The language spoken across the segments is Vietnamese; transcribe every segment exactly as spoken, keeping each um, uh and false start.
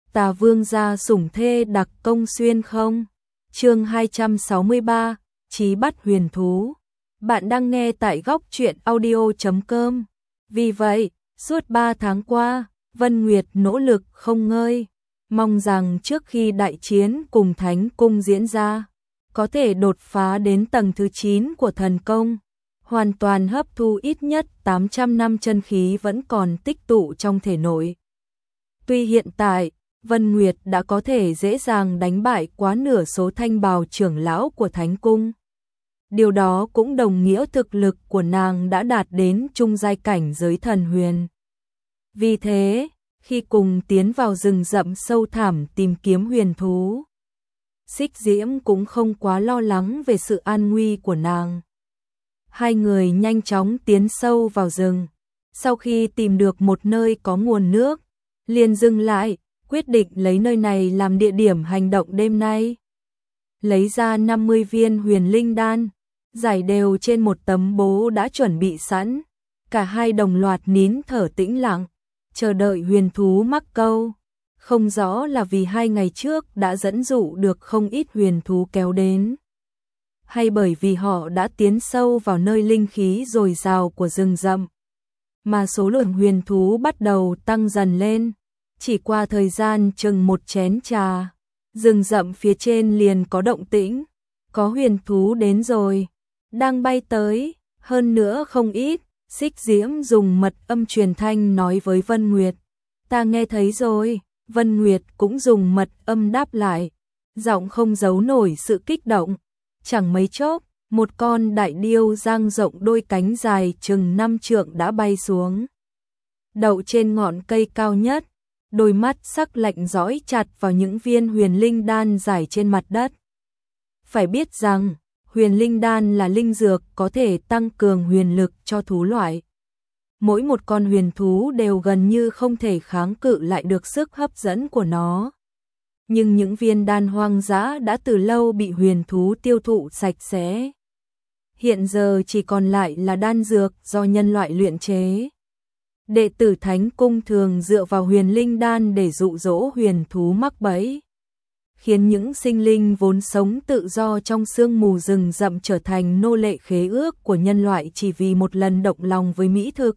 Tà Vương gia sủng thê đặc công xuyên không? Chương hai trăm sáu mươi ba, Chí bắt huyền thú. Bạn đang nghe tại góc truyện audio chấm com. Vì vậy, suốt ba tháng qua, Vân Nguyệt nỗ lực không ngơi, mong rằng trước khi đại chiến cùng Thánh Cung diễn ra, có thể đột phá đến tầng thứ chín của thần công, hoàn toàn hấp thu ít nhất tám trăm năm chân khí vẫn còn tích tụ trong thể nội. Tuy hiện tại, Vân Nguyệt đã có thể dễ dàng đánh bại quá nửa số thanh bào trưởng lão của Thánh Cung. Điều đó cũng đồng nghĩa thực lực của nàng đã đạt đến trung giai cảnh giới thần huyền. Vì thế, khi cùng tiến vào rừng rậm sâu thẳm tìm kiếm huyền thú, Xích Diễm cũng không quá lo lắng về sự an nguy của nàng. Hai người nhanh chóng tiến sâu vào rừng. Sau khi tìm được một nơi có nguồn nước, liền dừng lại, quyết định lấy nơi này làm địa điểm hành động đêm nay. Lấy ra năm mươi viên huyền linh đan, giải đều trên một tấm bố đã chuẩn bị sẵn. Cả hai đồng loạt nín thở tĩnh lặng, chờ đợi huyền thú mắc câu. Không rõ là vì hai ngày trước đã dẫn dụ được không ít huyền thú kéo đến, hay bởi vì họ đã tiến sâu vào nơi linh khí dồi dào của rừng rậm, mà số lượng huyền thú bắt đầu tăng dần lên. Chỉ qua thời gian chừng một chén trà, rừng rậm phía trên liền có động tĩnh, có huyền thú đến rồi, đang bay tới, hơn nữa không ít. Xích Diễm dùng mật âm truyền thanh nói với Vân Nguyệt, ta nghe thấy rồi. Vân Nguyệt cũng dùng mật âm đáp lại, giọng không giấu nổi sự kích động. Chẳng mấy chốc, một con đại điêu dang rộng đôi cánh dài chừng năm trượng đã bay xuống, đậu trên ngọn cây cao nhất, đôi mắt sắc lạnh dõi chặt vào những viên huyền linh đan rải trên mặt đất. Phải biết rằng, huyền linh đan là linh dược có thể tăng cường huyền lực cho thú loại. Mỗi một con huyền thú đều gần như không thể kháng cự lại được sức hấp dẫn của nó. Nhưng những viên đan hoang dã đã từ lâu bị huyền thú tiêu thụ sạch sẽ. Hiện giờ chỉ còn lại là đan dược do nhân loại luyện chế. Đệ tử Thánh Cung thường dựa vào huyền linh đan để dụ dỗ huyền thú mắc bẫy, khiến những sinh linh vốn sống tự do trong sương mù rừng rậm trở thành nô lệ khế ước của nhân loại chỉ vì một lần động lòng với mỹ thực.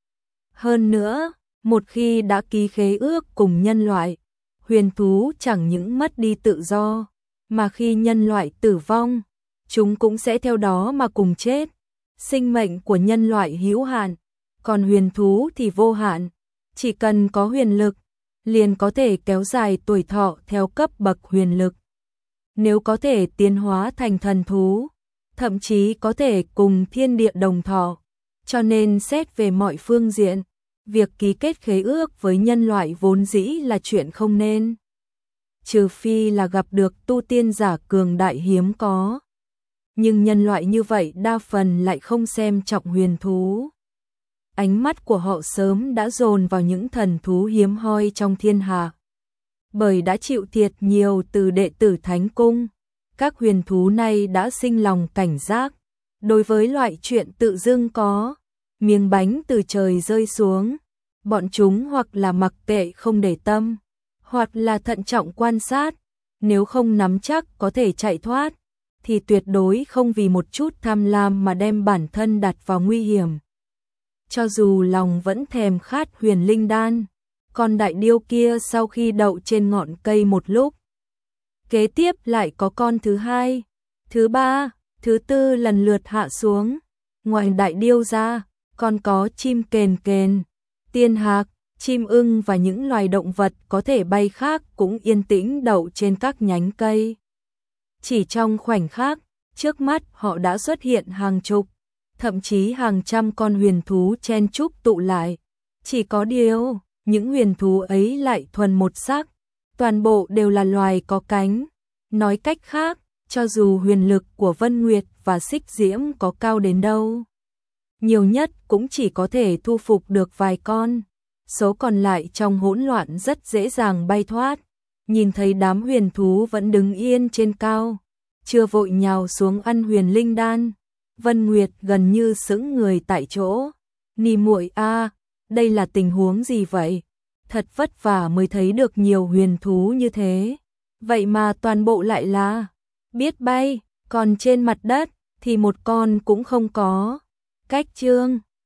Hơn nữa, một khi đã ký khế ước cùng nhân loại, huyền thú chẳng những mất đi tự do, mà khi nhân loại tử vong, chúng cũng sẽ theo đó mà cùng chết. Sinh mệnh của nhân loại hữu hạn, còn huyền thú thì vô hạn. Chỉ cần có huyền lực, liền có thể kéo dài tuổi thọ theo cấp bậc huyền lực. Nếu có thể tiến hóa thành thần thú, thậm chí có thể cùng thiên địa đồng thọ. Cho nên xét về mọi phương diện, việc ký kết khế ước với nhân loại vốn dĩ là chuyện không nên. Trừ phi là gặp được tu tiên giả cường đại hiếm có. Nhưng nhân loại như vậy đa phần lại không xem trọng huyền thú. Ánh mắt của họ sớm đã dồn vào những thần thú hiếm hoi trong thiên hạ. Bởi đã chịu thiệt nhiều từ đệ tử Thánh Cung, các huyền thú này đã sinh lòng cảnh giác. Đối với loại chuyện tự dưng có miếng bánh từ trời rơi xuống, bọn chúng hoặc là mặc kệ không để tâm, hoặc là thận trọng quan sát. Nếu không nắm chắc có thể chạy thoát, thì tuyệt đối không vì một chút tham lam mà đem bản thân đặt vào nguy hiểm. Cho dù lòng vẫn thèm khát huyền linh đan, con đại điêu kia sau khi đậu trên ngọn cây một lúc, kế tiếp lại có con thứ hai, thứ ba, thứ tư lần lượt hạ xuống. Ngoài đại điêu ra, còn có chim kền kền, tiên hạc, chim ưng và những loài động vật có thể bay khác cũng yên tĩnh đậu trên các nhánh cây. Chỉ trong khoảnh khắc, trước mắt họ đã xuất hiện hàng chục, thậm chí hàng trăm con huyền thú chen chúc tụ lại. Chỉ có điều, những huyền thú ấy lại thuần một sắc, toàn bộ đều là loài có cánh. Nói cách khác, cho dù huyền lực của Vân Nguyệt và Xích Diễm có cao đến đâu, nhiều nhất cũng chỉ có thể thu phục được vài con. Số còn lại trong hỗn loạn rất dễ dàng bay thoát. Nhìn thấy đám huyền thú vẫn đứng yên trên cao, chưa vội nhào xuống ăn huyền linh đan, Vân Nguyệt gần như sững người tại chỗ. Nì muội a, đây là tình huống gì vậy? thật vất vả mới thấy được nhiều huyền thú như thế. Vậy mà toàn bộ lại là biết bay, còn trên mặt đất thì một con cũng không có. Cách Trương